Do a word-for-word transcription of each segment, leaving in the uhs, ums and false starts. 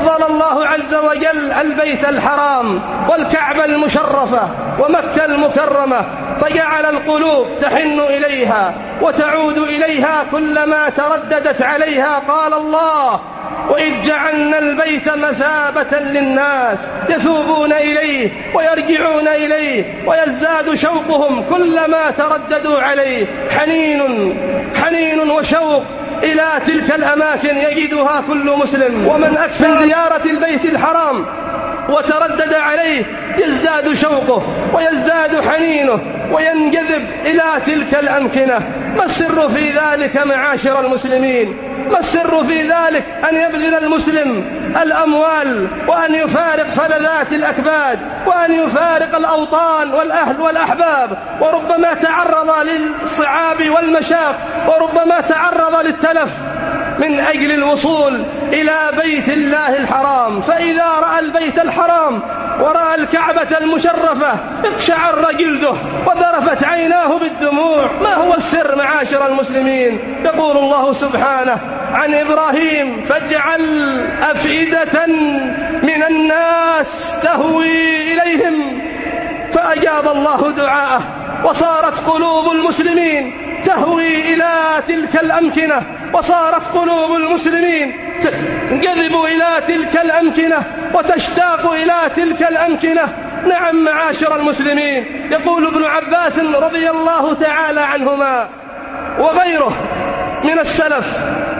فضل الله عز وجل البيت الحرام والكعبة المشرفة ومكة المكرمة، فجعل القلوب تحن إليها وتعود إليها كلما ترددت عليها. قال الله: وإذ جعلنا البيت مثابة للناس يثوبون إليه ويرجعون إليه ويزداد شوقهم كلما ترددوا عليه. حنين حنين وشوق إلى تلك الأماكن يجدها كل مسلم، ومن أكثر زيارة البيت الحرام وتردد عليه يزداد شوقه ويزداد حنينه وينجذب إلى تلك الأمكنة. ما السر في ذلك معاشر المسلمين؟ ما السر في ذلك؟ أن يبذل المسلم الأموال، وأن يفارق فلذات الأكباد، وأن يفارق الأوطان والأهل والأحباب، وربما تعرض للصعاب والمشاق، وربما تعرض للتلف من أجل الوصول إلى بيت الله الحرام. فإذا رأى البيت الحرام ورأى الكعبة المشرفة اقشعر جلده وذرفت عيناه بالدموع. ما هو السر معاشر المسلمين؟ يقول الله سبحانه عن إبراهيم: فاجعل أفئدة من الناس تهوي إليهم، فأجاب الله دعاءه، وصارت قلوب المسلمين تهوي إلى تلك الأمكنة، وصارت قلوب المسلمين تنجذب إلى تلك الأمكنة وتشتاق إلى تلك الأمكنة. نعم معاشر المسلمين، يقول ابن عباس رضي الله تعالى عنهما وغيره من السلف،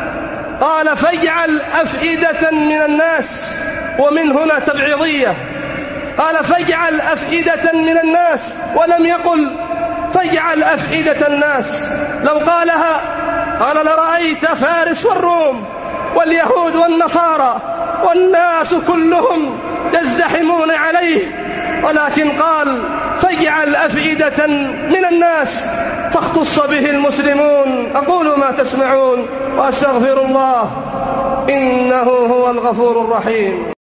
قال: فاجعل أفئدة من الناس، ومن هنا تبعيضية، قال: فاجعل أفئدة من الناس، ولم يقل فاجعل أفئدة الناس. لو قالها قال: لرأيت فارس والروم واليهود والنصارى والناس كلهم يزدحمون عليه، ولكن قال: فاجعل أفئدة من الناس، فاختص به المسلمون. أقول ما تسمعون وأستغفر الله إنه هو الغفور الرحيم.